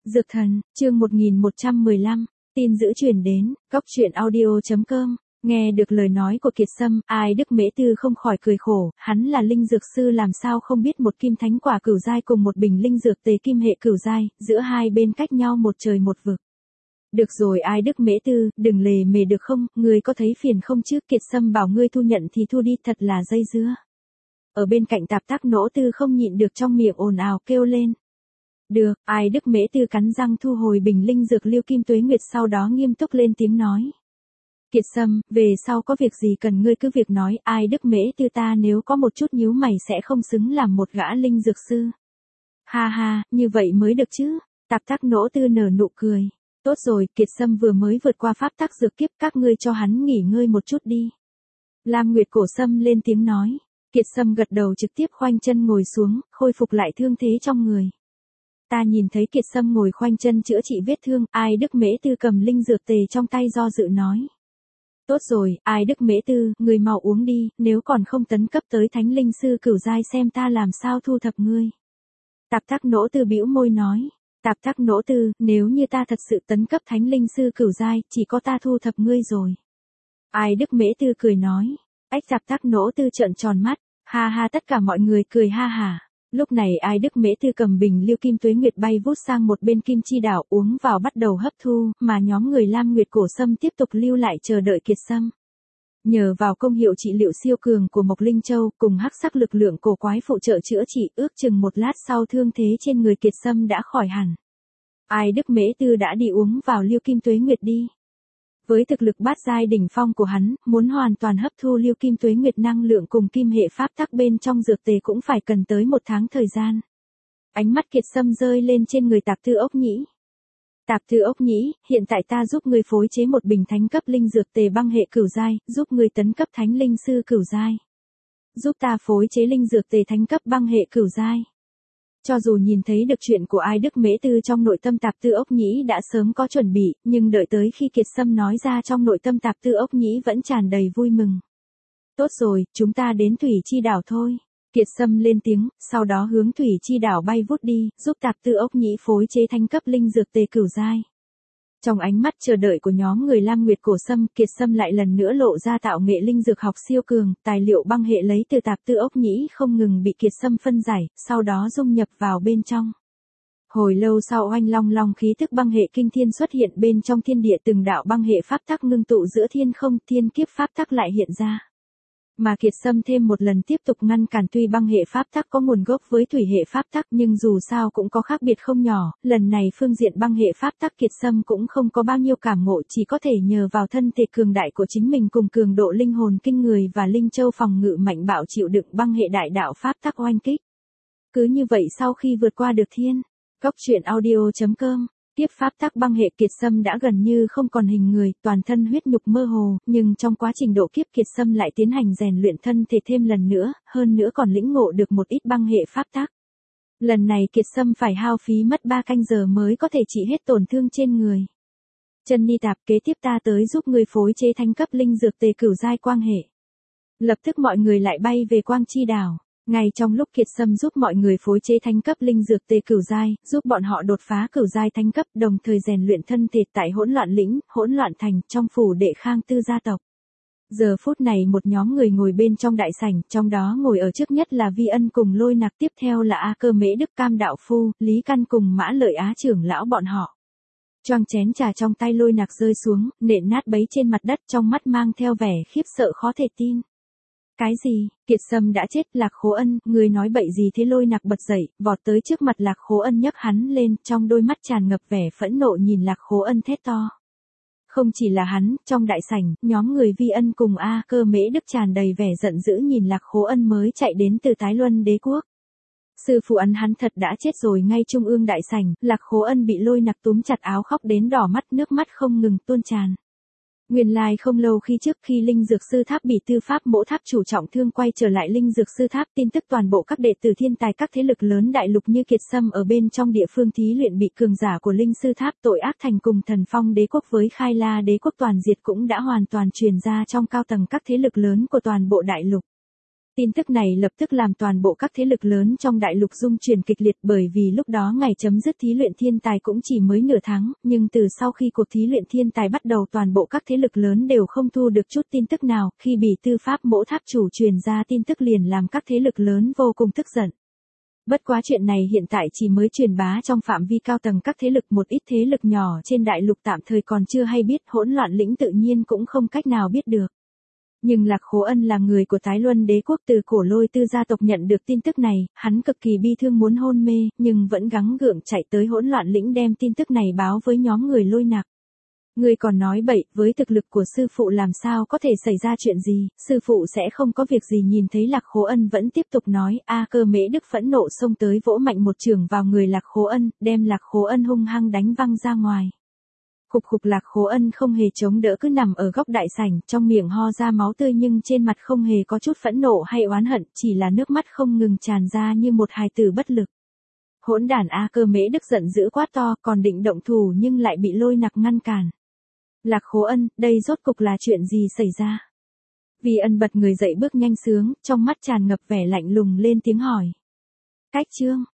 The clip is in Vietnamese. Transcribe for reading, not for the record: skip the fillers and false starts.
Dược thần, chương 1115, tin dữ truyền đến, góc truyện audio.com. Nghe được lời nói của Kiệt Sâm, Ai Đức Mễ Tư không khỏi cười khổ, hắn là linh dược sư làm sao không biết một kim thánh quả cửu giai cùng một bình linh dược tề kim hệ cửu giai, giữa hai bên cách nhau một trời một vực. Được rồi Ai Đức Mễ Tư, đừng lề mề được không, ngươi có thấy phiền không chứ? Kiệt Sâm bảo ngươi thu nhận thì thu đi, thật là dây dưa. Ở bên cạnh Tạp Tác Nỗ Tư không nhịn được trong miệng ồn ào kêu lên. Được, Ai Đức Mễ Tư cắn răng thu hồi bình linh dược Lưu Kim Tuế Nguyệt, sau đó nghiêm túc lên tiếng nói. Kiệt Sâm, về sau có việc gì cần ngươi cứ việc nói, Ai Đức Mễ Tư ta nếu có một chút nhíu mày sẽ không xứng làm một gã linh dược sư. Ha ha, như vậy mới được chứ. Tạp Tác Nỗ Tư nở nụ cười. Tốt rồi, Kiệt Sâm vừa mới vượt qua pháp tắc dược kiếp, các ngươi cho hắn nghỉ ngơi một chút đi. Lam Nguyệt Cổ Sâm lên tiếng nói. Kiệt Sâm gật đầu trực tiếp khoanh chân ngồi xuống, khôi phục lại thương thế trong người. Ta nhìn thấy Kiệt Sâm ngồi khoanh chân chữa trị vết thương, Ai Đức Mễ Tư cầm linh dược tề trong tay do dự nói. Tốt rồi, Ai Đức Mễ Tư, người mau uống đi, nếu còn không tấn cấp tới thánh linh sư cửu giai xem ta làm sao thu thập ngươi. Tạp Tác Nỗ Tư bĩu môi nói. Tạp Tác Nỗ Tư, nếu như ta thật sự tấn cấp thánh linh sư cửu giai, chỉ có ta thu thập ngươi rồi. Ai Đức Mễ Tư cười nói. Ách, Tạp Tác Nỗ Tư trợn tròn mắt, ha ha, tất cả mọi người cười ha hả. Lúc này Ai Đức Mễ Tư cầm bình Lưu Kim Tuế Nguyệt bay vút sang một bên Kim Chi Đảo uống vào bắt đầu hấp thu, mà nhóm người Lam Nguyệt Cổ Sâm tiếp tục lưu lại chờ đợi Kiệt Sâm. Nhờ vào công hiệu trị liệu siêu cường của Mộc Linh Châu cùng hắc sắc lực lượng cổ quái phụ trợ chữa trị, ước chừng một lát sau thương thế trên người Kiệt Sâm đã khỏi hẳn. Ai Đức Mễ Tư đã đi uống vào Lưu Kim Tuế Nguyệt đi. Với thực lực bát giai đỉnh phong của hắn, muốn hoàn toàn hấp thu Lưu Kim Tuế Nguyệt năng lượng cùng kim hệ pháp tắc bên trong dược tề cũng phải cần tới 1 tháng thời gian. Ánh mắt Kiệt Sâm rơi lên trên người Tạp Tư Ốc Nhĩ. Tạp Tư Ốc Nhĩ, hiện tại ta giúp ngươi phối chế một bình thánh cấp linh dược tề băng hệ cửu giai, giúp ngươi tấn cấp thánh linh sư cửu giai. Giúp ta phối chế linh dược tề thánh cấp băng hệ cửu giai. Cho dù nhìn thấy được chuyện của Ai Đức Mễ Tư trong nội tâm Tạp Tư Ốc Nhĩ đã sớm có chuẩn bị, nhưng đợi tới khi Kiệt Sâm nói ra trong nội tâm Tạp Tư Ốc Nhĩ vẫn tràn đầy vui mừng. Tốt rồi, chúng ta đến Thủy Chi Đảo thôi. Kiệt Sâm lên tiếng, sau đó hướng Thủy Chi Đảo bay vút đi, giúp Tạp Tư Ốc Nhĩ phối chế thánh cấp linh dược tề cửu giai. Trong ánh mắt chờ đợi của nhóm người Lam Nguyệt Cổ Sâm, Kiệt Sâm lại lần nữa lộ ra tạo nghệ linh dược học siêu cường, tài liệu băng hệ lấy từ Tạp Tư Ốc Nhĩ không ngừng bị Kiệt Sâm phân giải, sau đó dung nhập vào bên trong. Hồi lâu sau oanh long long khí tức băng hệ kinh thiên xuất hiện bên trong thiên địa, từng đạo băng hệ pháp tắc ngưng tụ giữa thiên không, thiên kiếp pháp tắc lại hiện ra. Mà Kiệt Sâm thêm một lần tiếp tục ngăn cản, tuy băng hệ pháp tắc có nguồn gốc với thủy hệ pháp tắc nhưng dù sao cũng có khác biệt không nhỏ, lần này phương diện băng hệ pháp tắc Kiệt Sâm cũng không có bao nhiêu cảm ngộ, chỉ có thể nhờ vào thân thể cường đại của chính mình cùng cường độ linh hồn kinh người và linh châu phòng ngự mạnh bạo chịu đựng băng hệ đại đạo pháp tắc oanh kích. Cứ như vậy sau khi vượt qua được thiên, góc truyện audio.com. Tiếp pháp tắc băng hệ Kiệt Sâm đã gần như không còn hình người, toàn thân huyết nhục mơ hồ, nhưng trong quá trình độ kiếp Kiệt Sâm lại tiến hành rèn luyện thân thể thêm lần nữa, hơn nữa còn lĩnh ngộ được một ít băng hệ pháp tắc. Lần này Kiệt Sâm phải hao phí mất 3 canh giờ mới có thể trị hết tổn thương trên người. Chân Ni Tạp, kế tiếp ta tới giúp người phối chế thánh cấp linh dược tề cửu giai quang hệ. Lập tức mọi người lại bay về Quang Chi Đảo. Ngay trong lúc Kiệt Sâm giúp mọi người phối chế thánh cấp linh dược tề cửu giai, giúp bọn họ đột phá cửu giai thánh cấp, đồng thời rèn luyện thân thể tại Hỗn Loạn Lĩnh, Hỗn Loạn Thành, trong phủ đệ Khang Tư gia tộc. Giờ phút này một nhóm người ngồi bên trong đại sảnh, trong đó ngồi ở trước nhất là Vi Ân cùng Lôi Nặc, tiếp theo là A Cơ Mễ Đức Cam đạo phu, Lý Căn cùng Mã Lợi Á trưởng lão bọn họ. Choang chén trà trong tay Lôi Nặc rơi xuống, nện nát bấy trên mặt đất, trong mắt mang theo vẻ khiếp sợ khó thể tin. Cái gì? Kiệt Sâm đã chết? Lạc Khố Ân, người nói bậy gì thế? Lôi Nặc bật dậy, vọt tới trước mặt Lạc Khố Ân nhấc hắn lên, trong đôi mắt tràn ngập vẻ phẫn nộ nhìn Lạc Khố Ân thét to. Không chỉ là hắn, trong đại sảnh, nhóm người Vi Ân cùng A Cơ Mễ Đức tràn đầy vẻ giận dữ nhìn Lạc Khố Ân mới chạy đến từ Tái Luân Đế quốc. Sư phụ hắn thật đã chết rồi. Ngay trung ương đại sảnh, Lạc Khố Ân bị Lôi Nặc túm chặt áo khóc đến đỏ mắt, nước mắt không ngừng tuôn tràn. Nguyên lai không lâu khi trước khi linh dược sư tháp bị tư pháp mỗ tháp chủ trọng thương quay trở lại linh dược sư tháp, tin tức toàn bộ các đệ tử thiên tài các thế lực lớn đại lục như Kiệt Sâm ở bên trong địa phương thí luyện bị cường giả của linh sư tháp tội ác thành cùng Thần Phong đế quốc với Khai La đế quốc toàn diệt cũng đã hoàn toàn truyền ra trong cao tầng các thế lực lớn của toàn bộ đại lục. Tin tức này lập tức làm toàn bộ các thế lực lớn trong đại lục rung chuyển kịch liệt, bởi vì lúc đó ngày chấm dứt thí luyện thiên tài cũng chỉ mới nửa tháng, nhưng từ sau khi cuộc thí luyện thiên tài bắt đầu toàn bộ các thế lực lớn đều không thu được chút tin tức nào, khi Bỉ Tư Pháp Mỗ Tháp chủ truyền ra tin tức liền làm các thế lực lớn vô cùng tức giận. Bất quá chuyện này hiện tại chỉ mới truyền bá trong phạm vi cao tầng các thế lực, một ít thế lực nhỏ trên đại lục tạm thời còn chưa hay biết, Hỗn Loạn Lĩnh tự nhiên cũng không cách nào biết được. Nhưng Lạc Khố Ân là người của Tái Luân Đế quốc, từ Cổ Lôi Tư gia tộc nhận được tin tức này, hắn cực kỳ bi thương muốn hôn mê, nhưng vẫn gắng gượng chạy tới Hỗn Loạn Lĩnh đem tin tức này báo với nhóm người Lôi Nặc. Ngươi còn nói bậy, với thực lực của sư phụ làm sao có thể xảy ra chuyện gì, sư phụ sẽ không có việc gì. Nhìn thấy Lạc Khố Ân vẫn tiếp tục nói, Cơ Mễ Đức phẫn nộ xông tới vỗ mạnh một chưởng vào người Lạc Khố Ân, đem Lạc Khố Ân hung hăng đánh văng ra ngoài. Khục khục, Lạc Khố Ân không hề chống đỡ, cứ nằm ở góc đại sảnh, trong miệng ho ra máu tươi nhưng trên mặt không hề có chút phẫn nộ hay oán hận, chỉ là nước mắt không ngừng tràn ra như một hài tử bất lực. Hỗn đản! Cơ Mễ Đức giận dữ quát to, còn định động thủ nhưng lại bị Lôi Nặc ngăn cản. Lạc Khố Ân, đây rốt cục là chuyện gì xảy ra? Vi Ân bật người dậy bước nhanh sướng, trong mắt tràn ngập vẻ lạnh lùng, lên tiếng hỏi. Cách chương